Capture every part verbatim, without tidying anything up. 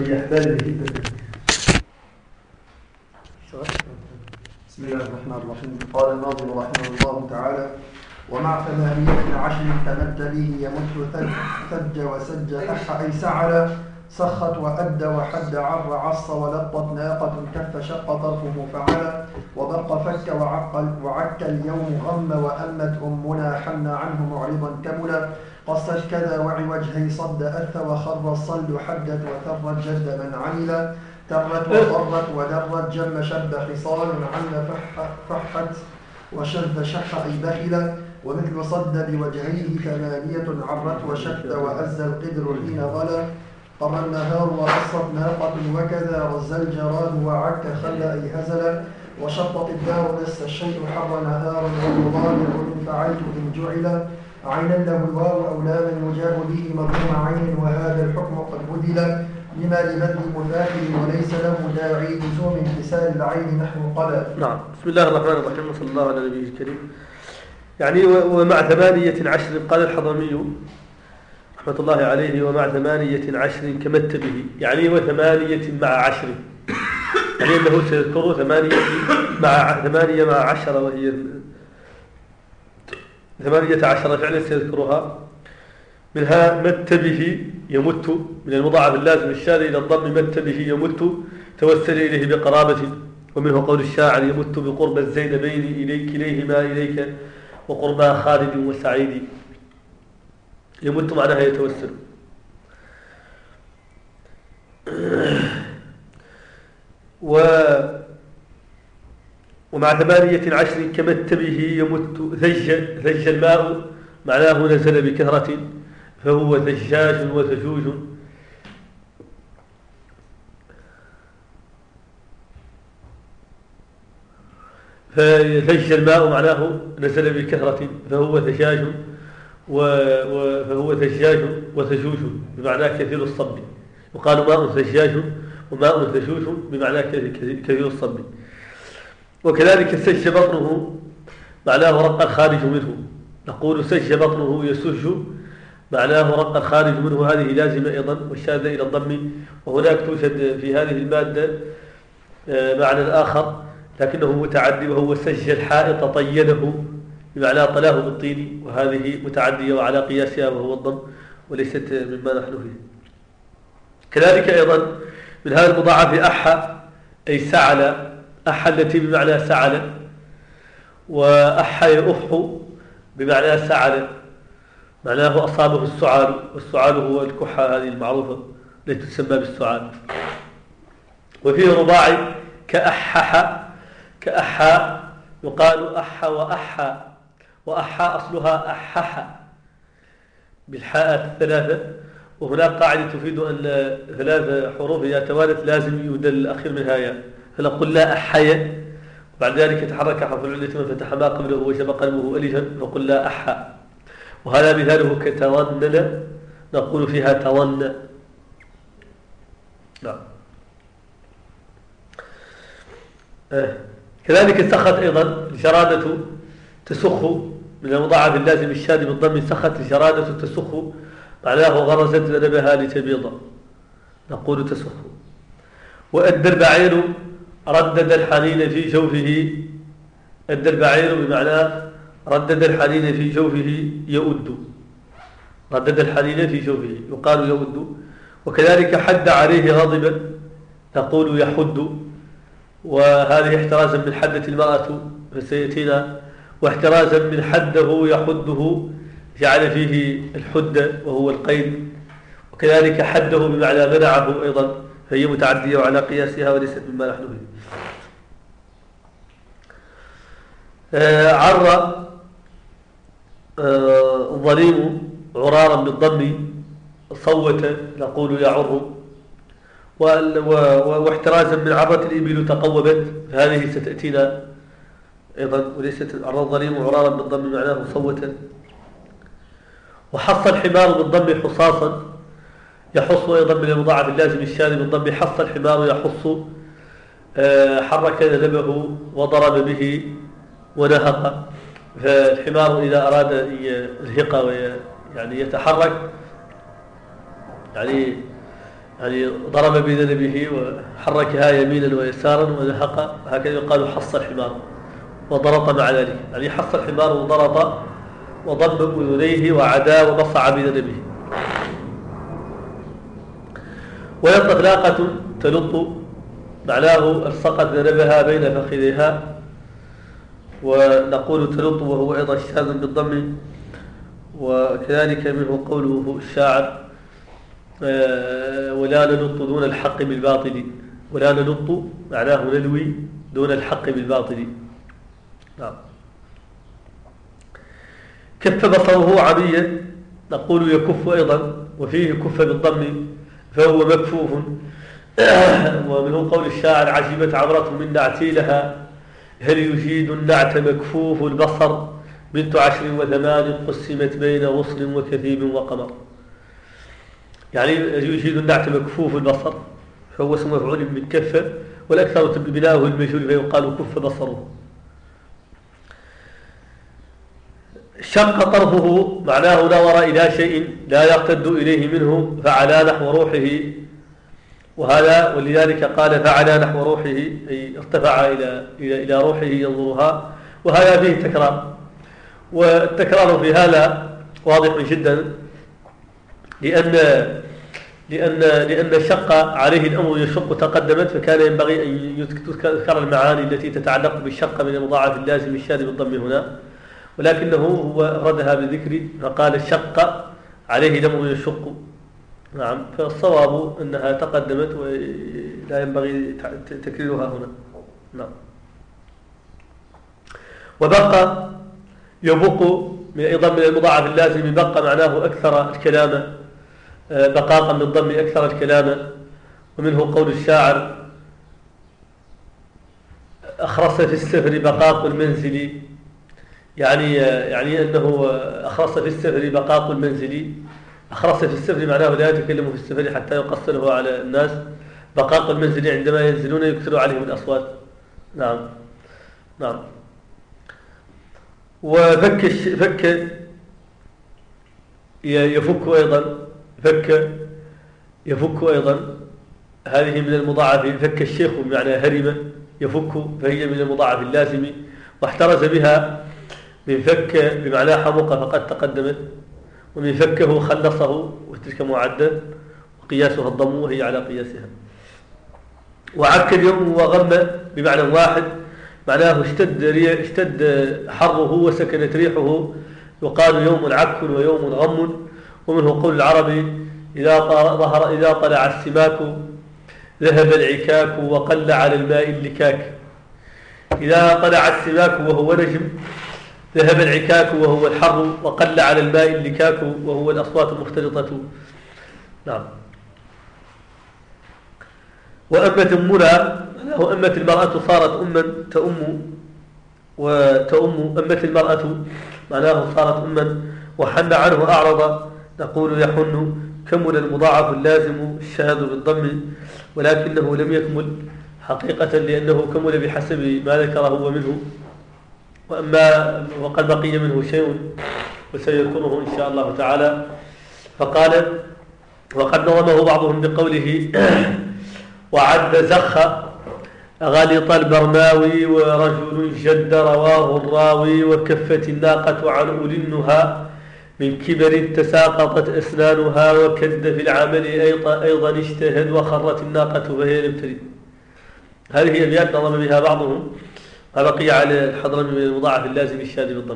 يحتاج به. بسم الله الرحمن الرحيم. قال الناظم رحمه الله تعالى: ومع ثمانية عشر تمد به يمد ثج وسج أح أي سعل سخت وأد وحد عر عص ولطت ناقة كف شق طرفه فعل وبق فك وعق, وعك اليوم غم وأمت أمنا حن عنه معرضا كملا قصت كذا وعوجهي صد أث وخر الصلد حدت وثرت جد من عمل ترت وضرت ودرت جم شب خصال عن فح فحت وشذ شح أي بخل ومثل صد بوجهيه ثمانية عرت وشت وأز القدر حين ظلا قر النهار وقصت ناقة وكذا رز الجراد وعك خل أي هزل وشطت الدار نس الشيء حر نهار ومضارع إن فعلت إن جعل عينا له الواو أو لاما يجاب به مضموم عين وهذا الحكم قد بدل لما لمد مثاقل وليس له داعي لزوم انكسار العين نحو قلب. نعم. بسم الله الرحمن الرحيم وصلى الله على نبيه الكريم. يعني ومع ثمانية عشر قال الحضرمي رحمة الله عليه: ومع ثمانية عشر كمت به، يعني وثمانية مع عشر، يعني أنه سيذكر ثمانية مع ثمانية مع عشرة، وهي ثمانية عشر فعلا سيذكرها. منها مت به يمت، من المضاعف اللازم الشاذ إلى الضم مت به يمت توسل إليه بقرابة. ومنه قول الشاعر: يمت بقرب الزينبين إليك إليهما إليك وقربا خالد وسعيد. يمت معناها يتوسل. و ومع ثمانية عشر كمت به يمت ثج ثج الماء معناه نزل بكثرة فهو ثجاج وثجوج. فثج الماء معناه نزل بكثرة فهو ثجاج وفهو ثجاج وثجوج بمعنى كثير الصب. يقال ماء ثجاج وماء ثجوج بمعنى كثير الصب. وكذلك سج بطنه معناه رق الخارج منه. نقول سج بطنه يسج معناه رق الخارج منه، هذه لازمة أيضا والشاذة إلى الضم. وهناك توجد في هذه المادة معنى آخر لكنه متعدي وهو سج الحائط طينه بمعنى طلاه بالطين، وهذه متعدية وعلى قياسها وهو الضم وليست مما نحن فيه. كذلك أيضا من هذا المضاعف أح أي سعل، أح التي بمعنى سعل، وأح يؤح بمعنى سعل معناه أصابه السعال، والسعال هو الكحة هذه المعروفة التي تسمى بالسعال. وفيه رباعي كأحح كأحا، يقال أح وأحا، وأحا أصلها أحح بالحاء الثلاثة. وهناك قاعدة تفيد أن ثلاث حروف إذا توالت لازم يبدل الأخير منها ياء، فنقول لا أحيا وبعد ذلك يتحرك حرف العلة وفتح ما قبله وسبق قلبه ألفا نقول لا أحا. وهذا مثاله كتظنن نقول فيها تظن. نعم. آه. كذلك سخت أيضا الجرادة تسخ، من المضاعف اللازم الشاذ بالضم سخت الجرادة تسخ معناه غرزت ذنبها لتبيض نقول تسخ. وأدى البعير ردد الحنين في جوفه، أدى البعير بمعنى ردد الحنين في جوفه يؤد، ردد الحنين في جوفه يقال يؤد. وكذلك حد عليه غاضبا نقول يحد، وهذه احترازا من حدة المرأة فسيأتينا، واحترازا من حده يحده جعل فيه الحد وهو القيد. وكذلك حده بمعنى منعه أيضا، فهي متعدية وعلى قياسها وليست مما نحن فيه. آه عر آه الظليم عرارا بالضم صوت نقول يعر. واحترازا من عرة الإبل تقوبت، هذه ستأتينا أيضا وليست عر الظليم عرارا بالضم معناه صوتا. وحص الحمار بالضم حصاصا، يحص أيضا من المضاعف اللازم الشاذ بالضم حص الحمار يحص، آه حرك ذنبه وضرب به ونهق. فالحمار إذا أراد الهق يعني يتحرك يعني يعني ضرب بذنبه وحركها يمينا ويسارا ونهق، هكذا يقال حص الحمار وضرط مع ذلك، يعني حص الحمار وضرط وضب أذنيه وعدا وبصع بذنبه. وإطلاقة تلط معناه الصقت ذنبها بين فخذها، ونقول تلط وهو أيضا شاذ بالضم. وكذلك منه قوله الشاعر ولا نلط دون الحق بالباطل، ولا نلط معناه نلوي دون الحق بالباطل. نعم. كف بصره عميا، نقول يكف أيضا، وفيه كف بالضم فهو مكفوف. ومنه قول الشاعر عجبت عبرة من نعتي لها، هل يجيد النعت مكفوف البصر، بنت عشر وثمان قسمت بين غصن وكثيب وقمر. يعني يجيد النعت مكفوف البصر فهو اسم مفعول من كف، والأكثر بناؤه المجهول فيقال كف بصره. شق طرفه معناه نظر إلى شيء لا يرتد إليه منه فعلى نحو روحه، وهذا ولذلك قال فعلى نحو روحه أي ارتفع إلى إلى إلى روحه ينظرها، وهذا فيه تكرار. والتكرار في هذا واضح جدا، لأن لأن لأن شق عليه الأمر يشق تقدمت، فكان ينبغي أن يذكر المعاني التي تتعلق بالشق من المضاعف اللازم الشاذ بالضم هنا، ولكنه هو أفردها بالذكر فقال شق عليه الأمر يشق. نعم، فالصواب أنها تقدمت ولا ينبغي تكريرها هنا. نعم. وبقى يبق أيضا من المضاعف اللازم، بقى معناه أكثر الكلام، بقاقا من الضم أكثر الكلام. ومنه قول الشاعر أخرس في السفر بقاق المنزل، يعني يعني أنه أخرس في السفر بقاق المنزل. أخرس في السفر معناه لا يتكلم في السفر حتى يقصره على الناس. بقاق المنزل عندما ينزلون يكثر عليهم الأصوات. نعم نعم. وفك فك يفك أيضا، فك يفك أيضا، هذه من المضاعف. فك الشيخ بمعنى هرم يفك، فهي من المضاعف اللازم. واحترز بها من فك بمعنى حمق فقد تقدمت، ومن فكه خلصه وتلك معدة، وقياسها الضم وهي على قياسها. وعك اليوم وغم بمعنى واحد، معناه اشتد اشتد حره وسكنت ريحه، يقال يوم عك ويوم غم. ومنه قول العربي إذا ظهر إذا طلع السماك ذهب العكاك وقل على الماء اللكاك. إذا طلع السماك وهو نجم ذهب العكاك وهو الحر، وقل على الماء اللكاك وهو الأصوات المختلطة. نعم. وأمت أمنا، وأمت المرأة صارت أما تأم وتأم. أمت المرأة معناه صارت أما. وحن عنه أعرض، نقول يحن. كمل المضاعف اللازم الشاذ بالضم، ولكنه لم يكمل حقيقة لأنه كمل بحسب ما ذكره ومنه، وأما وقد بقي منه شيء وسيذكره إن شاء الله تعالى. فقال وقد نظمه بعضهم بقوله وعد زخ غلط البرماوي ورجل جد رواه الراوي، وكفت الناقة عن أولي النهى من كبر تساقطت أسنانها، وكد في العمل أيضا اجتهد وخرت الناقة فهي لم ترد. هذه أبيات نظم بها بعضهم، ما بقي على الحضرمي من المضاعف اللازم الشاذ بالضم.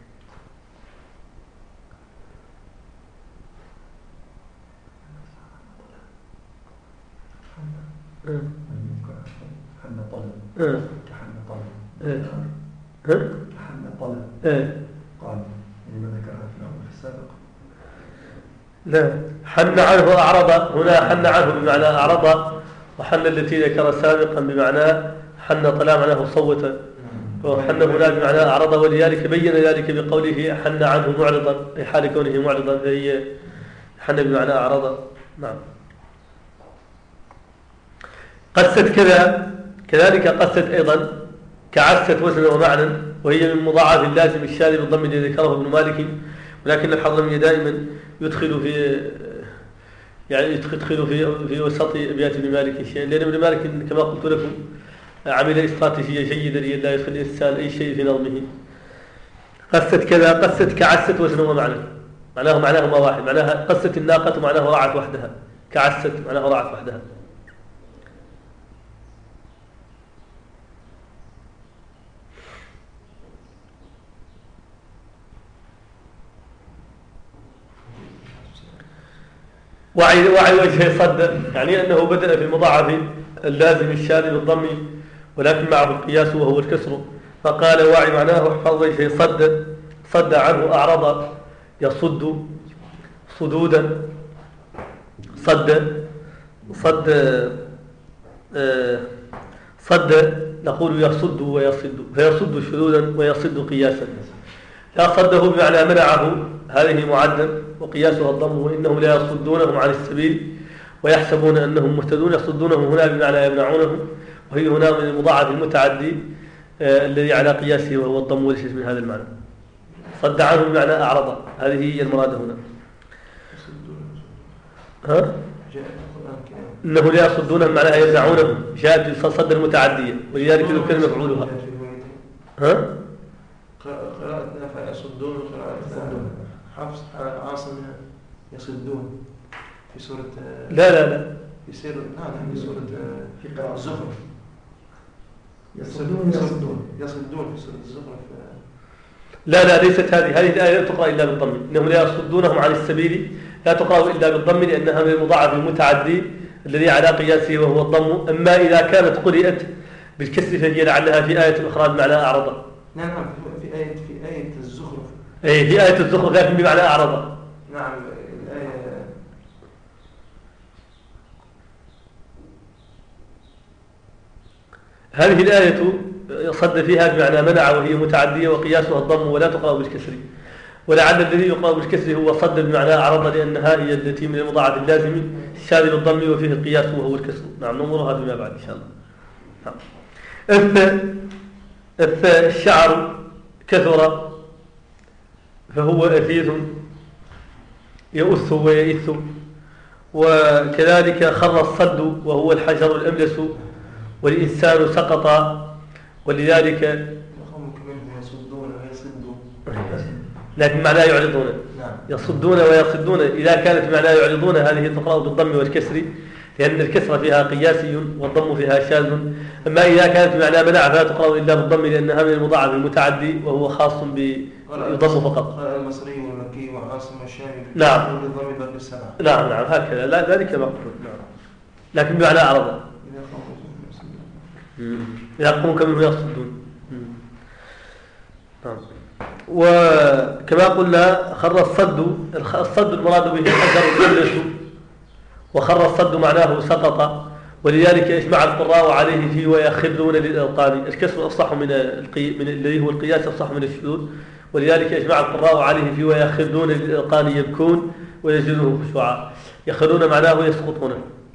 حن طلب كحن طلب كحن طلب قال لما ذكرها في الأمر السابق. لا، حن عنه أعرض، هنا حن عنه بمعنى أعرض، وحن التي ذكر سابقا بمعنى حن طلع معناه صوت، وحن هنا بمعنى أعرض، ولذلك بين ذلك بقوله حن عنه معرضا، في حال كونه معرضا فهي حن بمعنى أعرض. نعم. قست كذا، كذلك قست أيضا كعست وزنا ومعنى، وهي من مضاعف اللازم الشاذ بالضم الذي ذكره ابن مالك، ولكن الحضرمي دائما يدخل في يعني يدخل في في وسط أبيات ابن مالك شيئا، لأن ابن مالك كما قلت لكم عمل استراتيجية جيدة لئلا يدخل الإنسان أي شيء في نظمه. قست كذا، قست كعست وزن ومعنى، معناه معناهما واحد، معناها قست الناقة معناها رعت وحدها، كعست معناها رعت وحدها. وعي وعي وجهه صد، يعني أنه بدأ في المضاعف اللازم الشاذ بالضم ولكن معه القياس وهو الكسر، فقال وعي معناه احفظ وجهه صد، صد عنه أعرض يصد صدودا، صد صد صد نقول يصد ويصد، فيصد شذوذا ويصد قياسا. لا صده بمعنى منعه، هذه معدل وقياسها الضم، وإنهم لا يصدونهم عن السبيل ويحسبون أنهم مهتدون، يصدونهم هنا بمعنى يمنعونهم، وهي هنا من المضاعف المتعدي آه الذي على قياسه وهو الضم، وليس من هذا المعنى. صد عنه بمعنى أعرض، هذه هي المراد هنا. ها؟ إنه لا يصدونهم معناها يمنعونهم، جاءت بالصد المتعدية ولذلك ذكر مفعولها. ها؟ قراءة نافع يصدون وقراءة حفص عاصم يصدون في سورة لا لا لا في سورة نعم في سورة في قراءة الزخرف يصدون يصدون يصدون في سورة الزخرف. لا لا ليست هذه، هذه الآية لا تقرأ إلا بالضم، إنهم لا يصدونهم عن السبيل لا تقرأ إلا بالضم لأنها من المضاعف المتعدي الذي على قياسه وهو الضم. أما إذا كانت قرئت بالكسر فهي لعلها في آية أخرى بمعنى أعرض. نعم في آية في آية الزخرف. أي في آية الزخرف لكن بمعنى أعرض. نعم الآية هذه الآية صد فيها بمعنى منع وهي متعدية وقياسها الضم ولا تقرأ بالكسر، ولعل الذي يقرأ بالكسر هو صد بمعنى أعرض لأنها هي التي من المضاعف اللازم الشاذ بالضم وفيه القياس وهو الكسر. نعم نمرها بما بعد إن شاء الله. نعم. إف الشعر كثر فهو أثيث يؤث ويئث، وكذلك خر الصد وهو الحجر الأملس، والإنسان سقط ولذلك يصدون ويصدون لكن معناه يعرضون. يصدون ويصدون إذا كانت معناه يعرضون هذه تقرأ بالضم والكسر لأن الكسر فيها قياسي والضم فيها شاذ. أما إذا كانت معناه منع فلا تقرأ إلا بالضم لأنها من المضاعف المتعدي وهو خاص بالضم فقط. قال المصري والمكي وعاصم الشامي نعم بالضم باقي السبعة. نعم نعم هكذا لا ذلك مقصود. نعم لكن بمعنى أعرض إذا قوموا كمنه يصدون. نعم. وكما قلنا خر الصد، الصد المراد به الحجر الأملس، وخر الصد معناه سقط، ولذلك اجمع القراء عليه فيه ويخرون للأوطان. الكسر أفصح من القي... من الذي هو القياس أفصح من الشذوذ، ولذلك اجمع القراء عليه فيه ويخرون للأوطان يبكون ويزيدهم خشوعا. يخرون معناه يسقطون.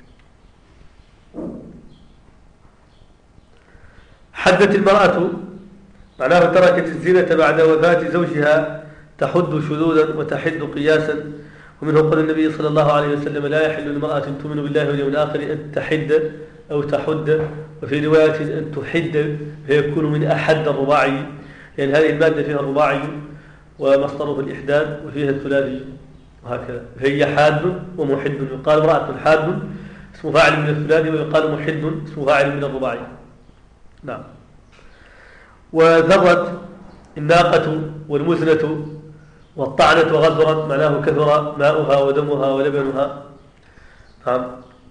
حدت المرأة معناه تركت الزينة بعد وفاة زوجها تحد شذوذا وتحد قياسا، ومنه قول النبي صلى الله عليه وسلم لا يحل لامرأة تؤمن بالله واليوم الآخر أن تحد أو تحد، وفي رواية أن تحد فيكون من أحد الرباعي، لأن هذه المادة فيها الرباعي ومصدره الإحداد وفيها الثلاثي وهكذا، فهي حاد ومحد. يقال امرأة حاد اسم فاعل من الثلاثي، ويقال محد اسم فاعل من الرباعي. نعم. وذرت الناقة والمزنة والطعنة غزرت معناه كثر ماؤها ودمها ولبنها. نعم.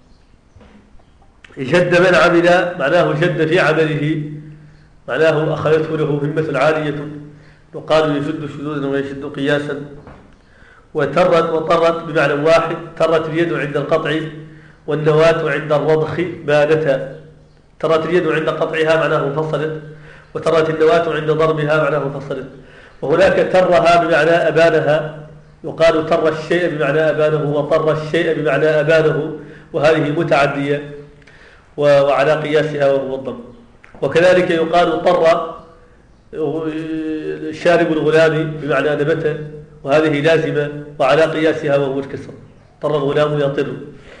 جد من عمل معناه جد في عمله، معناه أخذته له همة عالية، يقال يجد شذوذا ويشد قياسا. وترت وطرت بمعنى واحد، ترت اليد عند القطع والنواة عند الرضخ بانتا. ترت اليد عند قطعها معناه انفصلت، وترت النواة عند ضربها معناه انفصلت. وهناك ترها بمعنى أبانها، يقال تر الشيء بمعنى أبانه، وطر الشيء بمعنى أبانه، وهذه متعدية وعلى قياسها وهو الضم. وكذلك يقال طر شارب الغلام بمعنى نبته، وهذه لازمة وعلى قياسها وهو الكسر. طر الغلام يطر.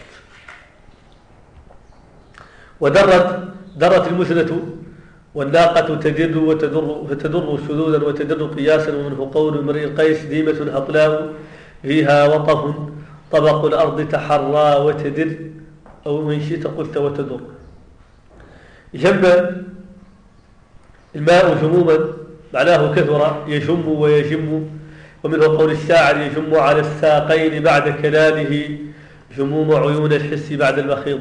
ودرت درت المثلة والناقة تدر وتدر فتدر شذوذا وتدر قياسا. ومنه قول امرئ القيس ديمة هطلاء فيها وطف طبق الأرض تحرى وتدر، أو من شئت قلت وتدر. جم الماء جموما معناه كثر يجم ويجم. ومنه قول الشاعر يجم على الساقين بعد كلاله جموم عيون الحس بعد المخيط.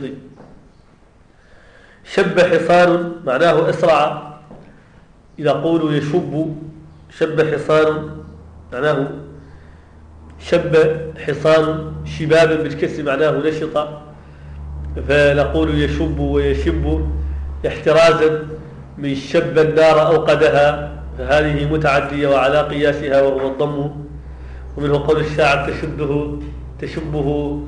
شب حصان معناه أسرع. إذا قولوا يشب شب حصان معناه شب حصان شبابا بالكسر معناه نشط، فنقول يشب ويشب احترازا من شب النار أوقدها، فهذه متعدية وعلى قياسها وهو الضم. ومنه قول الشاعر تشبه تشبه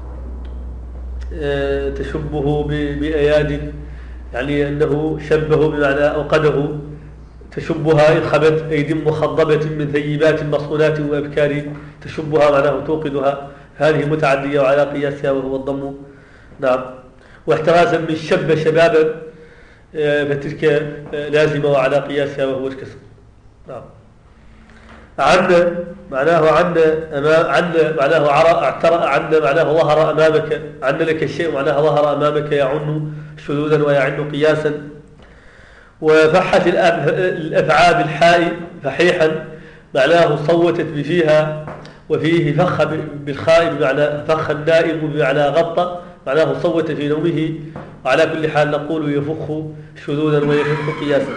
آه تشبه بأياد، يعني أنه شبه بمعنى أوقده. تشبها إن خبت أيدي مخضبة من ثيبات مصونات وأبكار تشبها معناه توقدها، هذه متعدية وعلى قياسها وهو الضم. نعم. واحترازا من شب شبابا فتلك لازمة وعلى قياسها وهو الكسر. نعم. عن معناه عن أمام عن معناه عرى اعترى عن معناه ظهر أمامك، عن لك الشيء معناه ظهر أمامك يعن شذوذا ويعن قياسا. وفحت الأفعى بالحاء فحيحا معناه صوتت بفيها، وفيه فخ بالخاء بمعنى فخ النائم بمعنى غطى معناه صوت في نومه. وعلى كل حال نقول يفخ شذوذا ويفخ قياسا.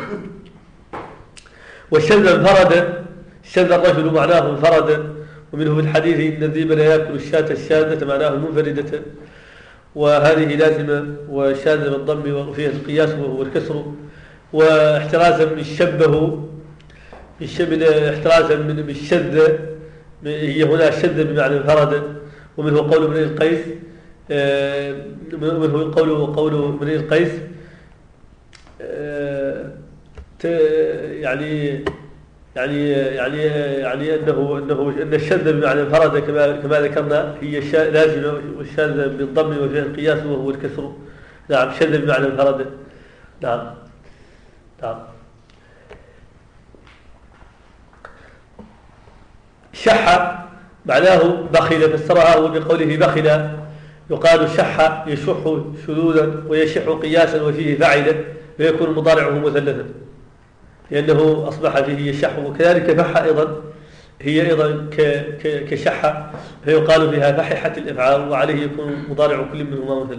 والشذ انفرد، شذ الرجل معناه انفرد. ومنه في الحديث إن الذئب لا يأكل الشاة الشاذة معناه منفردة، وهذه لازمة وشاذة بالضم وفيها القياس وهو الكسر. واحترازا من شبه احترازا من الشذ، هي هنا الشذ بمعنى انفرد. ومنه قول امرئ القيس منه قول قول امرئ القيس يعني يعني يعني يعني انه انه ان الشذ بمعنى انفرد كما كما ذكرنا هي لازمه، والشاذ بالضم وفيها القياس وهو الكسر. نعم. شذ بمعنى انفرد. نعم. نعم. شح معناه بخل، فسرها وبقوله بخل. يقال شح يشح شذوذا ويشح قياسا وفيه فعل، فيكون مضارعه مثلثا لأنه أصبح فيه يشح. وكذلك فح أيضا هي أيضا كشح، فيقال فيها فححت الإفعال، وعليه يكون مضارع كل منهما مثلث.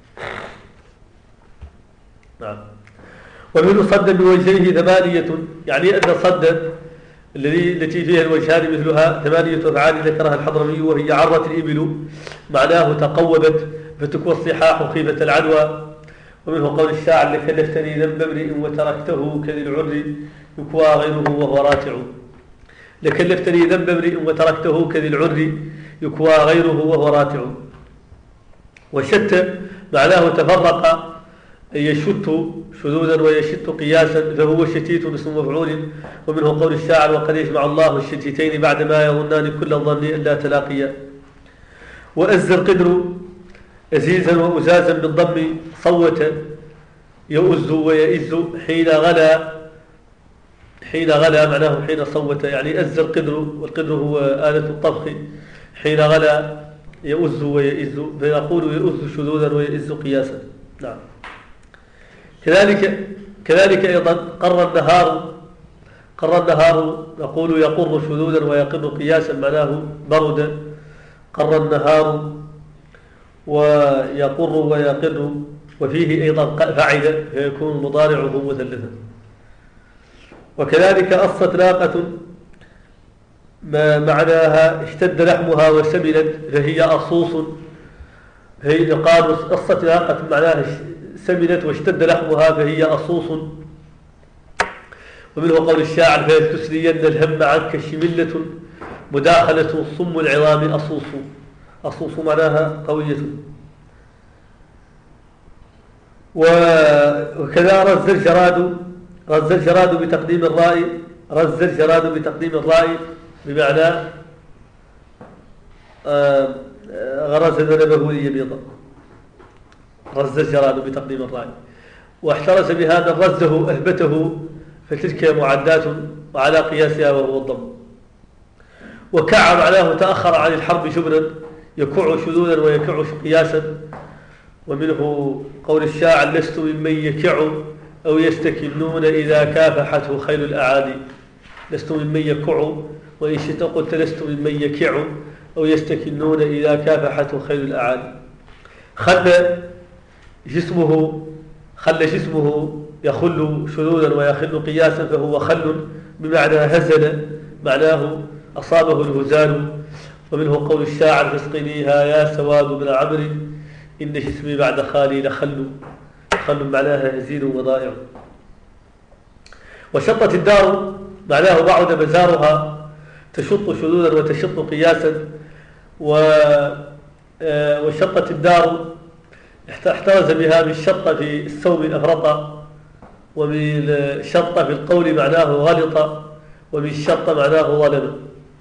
نعم. ومنه صد بوجهيه ثمانية، يعني أن صد الذي التي فيها الوجهان مثلها ثمانية أفعال ذكرها الحضرمي، وهي عرت الإبل معناه تقوبت فتكوى الصحاح خيبة العدوى. ومنه قول الشاعر لكلفتني ذنب امرئ وتركته كذي العر يكوى غيره وهو راتع. لكلفتني ذنب امرئ وتركته كذي العر يكوى غيره وهو راتع. وشت معناه تفرق يشت شذوذا ويشت قياسا، فهو شتيت اسم مفعول. ومنه قول الشاعر وقد يجمع الله الشتيتين بعدما يظنان كل الظن الا تلاقيا. وأز القدر أزيزا وأزازا بالضم صوت يؤز ويئز حين غلا حين غلا معناه حين صوت، يعني أز القدر، والقدر هو آلة الطبخ. حين غلا يؤز ويئز، فيقول يؤز شذوذا ويئز قياسا. نعم. كذلك كذلك أيضا قر النهار قر النهار نقول يقر شذوذا ويقر قياسا معناه برد. قر النهار ويقر ويقر، وفيه أيضا فعل فيكون مضارعه مثلثا. وكذلك أصت ناقة ما معناها اشتد لحمها وسمنت، فهي أصوص. هي قالوا أصت ناقة معناها سمنت واشتد لحمها فهي أصوص. ومنه قول الشاعر فلتسرين الهم عنك شملة مداخلة صم العظام أصوص. أصوص معناها قوية. وكذا رز الجراد رز الجراد بتقديم الراء رز الجراد بتقديم الراء بمعنى آه غرس ذنبه ليبيض، رز الجراد بتقديم الراء، واحترس بهذا رزه أثبته، فتلك معدات وعلى قياسها وهو الضم. وكع معناه تأخر عن الحرب شبرا، يكع شذوذا ويكع قياسا. ومنه قول الشاعر: لست ممن يكع أو يستكنون إذا كافحته خيل الأعادي. لست ممن يكع، وإن شئت قلت لست ممن يكع أو يستكنون إذا كافحته خيل الأعادي. خل جسمه خل جسمه يخل شذوذا ويخل قياسا، فهو خل بمعنى هزل، معناه أصابه الهزال. ومنه قول الشاعر: فاسقنيها يا سواد بن عمرو إن جسمي بعد خالي لخل. خل معناها هزيل وضائع. وشطت الدار معناه بعد مزارها، تشط شذوذا وتشط قياسا. وشطت الدار احترز بها من الشط في السوم أفرط، ومن الشط في القول معناه غلط، ومن الشط معناه ظلم.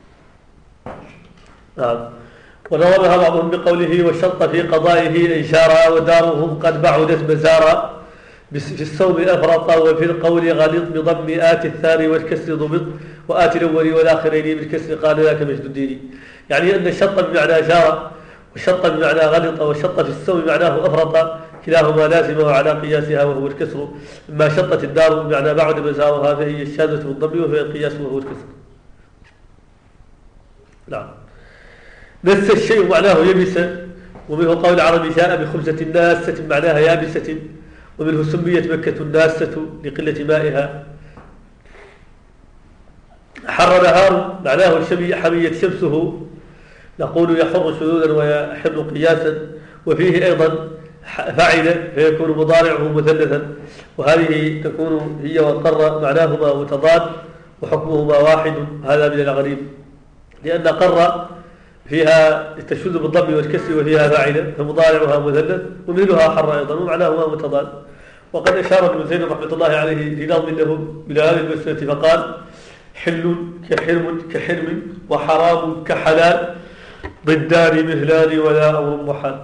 نعم. ونظمها بعضهم بقوله: والشط في قضائه إنشارا، ودارهم قد بعدت مزارا. في السوم أفرط، وفي القول غلط بضم آت الثاني والكسر ضبط، وآت الأول والآخرين بالكسر قال ذاك مجد الدين. يعني أن الشط بمعنى جار، والشط بمعنى غلط، والشط في السوم معناه أفرط، كلاهما لازمة وعلى قياسها وهو الكسر. ما شطت الدار بمعنى بعد مزارها، فهي الشاذة بالضم، وفي القياس وهو الكسر. نعم. نس الشيء معناه يبس، ومنه قول العربي: جاء بخبزة ناسة معناها يابسة. ومنه سميت مكة الناسة لقلة مائها. حر نهار معناه حمية شمسه، نقول يحر شذوذا ويحل قياسا. وفيه أيضا فعل فيكون مضارعه مثلثا، وهذه تكون هي وقر معناهما متضاد وحكمهما واحد. هذا من الغريب، لأن قر فيها تشذ بالضم والكسر وفيها فاعله، فمضارعها مثلث، ومثلها حر أيضا ومعناهما متضاد. وقد أشار ابن زيد رحمة الله عليه في نظم له إلى هذه المسألة فقال: حل كحرم كحرم، وحرام كحلال، ضدان مثلان ولا أمر محال.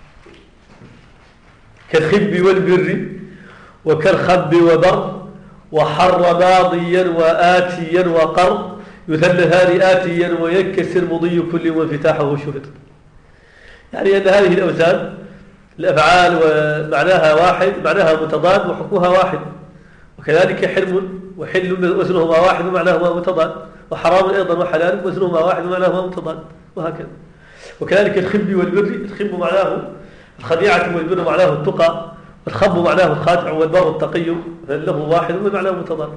كالخب والبر وكالخب وبر، وحر ماضيا وآتيا وقر، يثلثان آتيا وينكسر مضي كل وانفتاحه شهد. يعني أن هذه الأوزان الأفعال ومعناها واحد، معناها متضاد وحكمها واحد. وكذلك حرم وحل وزنهما واحد ومعناهما متضاد، وحرام أيضا وحلال وزنهما واحد ومعناهما متضاد، وهكذا. وكذلك الخب والبر، الخب معناه الخديعة، والبر معناه التقى، والخب معناه الخادع، والبر التقي، فله واحد ومعناه متضاد.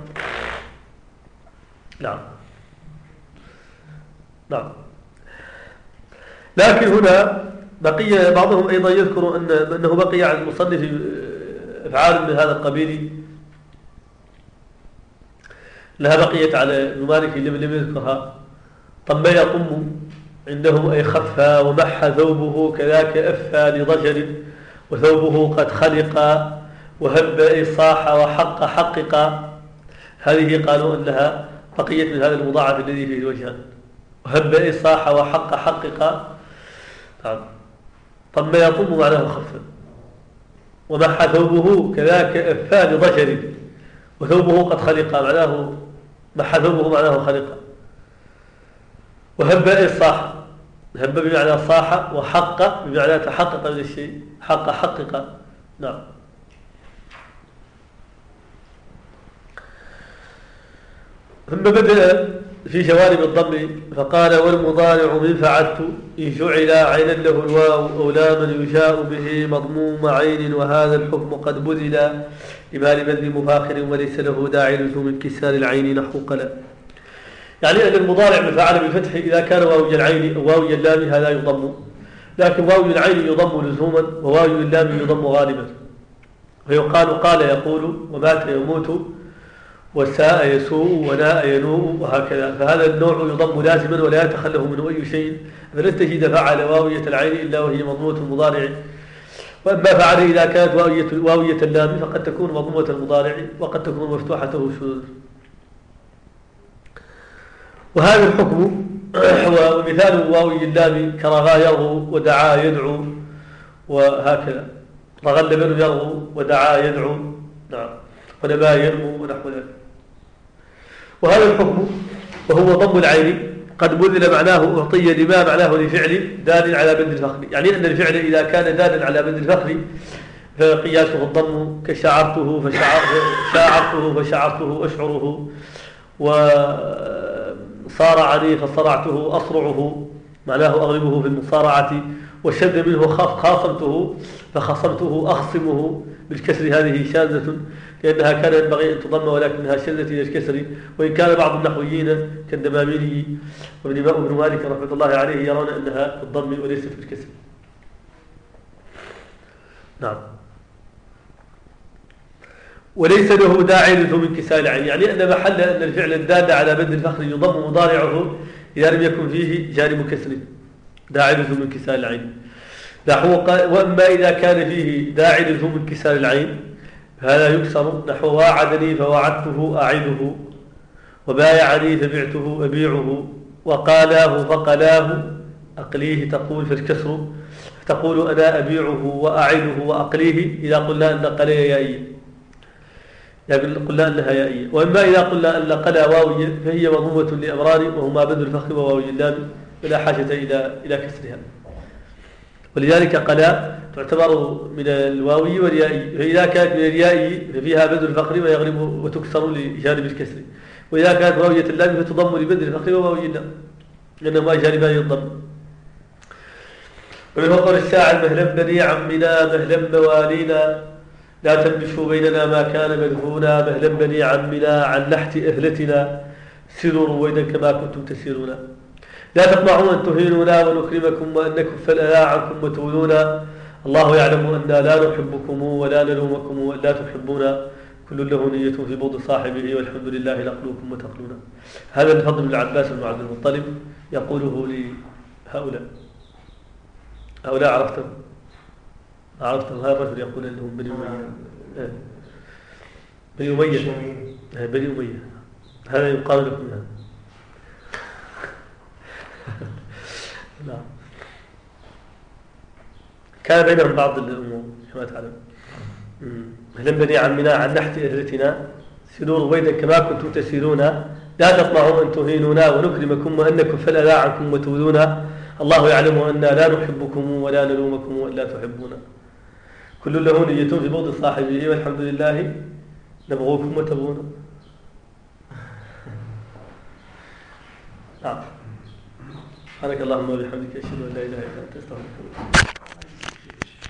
نعم. نعم. لكن هنا بقي بعضهم أيضا يذكر أن أنه بقي عن المصنف أفعال من هذا القبيل لها بقيت على ابن مالك لم يذكرها. طم يطم عنده أي خفى، ومح ثوبه كذاك أفى لضجر، وثوبه قد خلق، وهب أي صاح، وحق حقق. هذه قالوا أنها بقيت من هذا المضاعف الذي فيه الوجهان. وهب أي صاح وحق حقق. نعم. طم يطم معناه خفى، ومح ثوبه كذاك أفى لضجر، وثوبه قد خلق معناه مح ثوبه معناه خلق. وهب أي صاح، هب بمعنى صاح، وحق بمعنى تحقق من الشيء، حق حقق. نعم. ثم بدأ في جوانب الضم فقال: والمضارع من فعلت إن جعل عينا له الواو أو لاما يجاء به مضموم عين، وهذا الحكم قد بذل لما لبذل مفاخر وليس له داعي لزوم انكسار العين نحو قلا. يعني أن المضارع من فعل بالفتح إذا كان واوي العين أو واوي اللام هذا يضم، لكن واوي العين يضم لزوما، وواوي اللام يضم غالبا. فيقال قال يقول، ومات يموت، وساء يسوء، وناء ينوء، وهكذا. فهذا النوع يضم لازما ولا يتخلف منه أي شيء، فلن تجد فعل واوية العين إلا وهي مضمومة المضارع. وأما فعل إذا كانت واوية, واوية اللام فقد تكون مضمومة المضارع، وقد تكون مفتوحته شذوذ. وهذا الحكم ومثال واوي اللام كرغى يرغو ودعا يدعو وهكذا. رغى اللبن يرغو ودعا يدعو، نعم، ونبا يرغو ونحو ذلك. وهذا الحكم وهو ضم العين قد بذل معناه أعطي لما معناه لفعل دال على بذل الفخر، يعني أن الفعل إذا كان دالا على بذل الفخر فقياسه الضم كشعرته فشعرته فشعرته أشعره، وصار عني فصرعته أصرعه معناه أغلبه في المصارعة، وشد منه خاصمته فخصمته أخصمه بالكسر. هذه شاذة لأنها كان ينبغي أن تضم ولكنها شذت إلى الكسر، وإن كان بعض النحويين كالدماميني وابن مالك رحمة الله عليه يرون أنها في الضم وليست في الكسر. نعم. وليس له داعي لزوم انكسار العين، يعني أن محل أن الفعل الدال على بذل الفخر يضم مضارعه إذا لم يكن فيه جانب كسر داعي لزوم انكسار العين. نحو وأما إذا كان فيه داعي لزوم انكسار العين هذا يكسر، نحو واعدني فوعدته أعده، وبايعني فبعته أبيعه، وقالاه فقلاه أقليه تقول في الكسر، تقول أنا أبيعه وأعده وأقليه إذا قلنا أن قلي يائية، يعني قلنا أنها يائية. وإما إذا قلنا أن قلا واوية فهي مضمومة لأمران وهما بذل الفخر وواوي اللام ولا حاجة إلى إلى كسرها، ولذلك قلا تعتبر من الواوي واليائي، فإذا كانت من اليائي ففيها بذل الفخر ويغلب وتكسر لجانب الكسر، وإذا كانت واوية اللام فتضم لبذل الفخر وواوي اللام لأنهما جانبان الضم. ومن قول الشاعر مهلا بني عمنا مهلا موالينا لا تنبشوا بيننا ما كان مدهونا، مهلا بني عمنا عن نحت أهلتنا سيروا رويدا كما كنتم تسيرون، لا تطمعوا أن تهينونا ونكرمكم وأن نكف الأذى عنكم وتولونا، الله يعلم أننا لا نحبكم ولا نلومكم ولا تحبونا، كل له نية في بغض صاحبه والحمد لله نقلوكم وتقلونا. هذا الفضل بن العباس بن عبد المطلب يقوله لهؤلاء. هؤلاء عرفتم عرفتم هذا الرجل يقول لهم بني أمية بني أمية بني أمية هذا يقال لكم هذا. لا كان بينهم بعض الأمور كما تعلم. مهلا بني عمنا عن نحت أهلتنا سيروا رويدا كما كنتم تسيرون، لا تطمعوا أن تهينونا ونكرمكم وأن نكف الأذى عنكم وتؤذونا، الله يعلم أننا لا نحبكم ولا نلومكم ولا تحبونا، كل له نية في بغض صاحبه والحمد لله نبغوكم وتبغونا. نعم. سبحانك اللهم وبحمدك أشهد أن لا إله إلا أنت أستغفرك.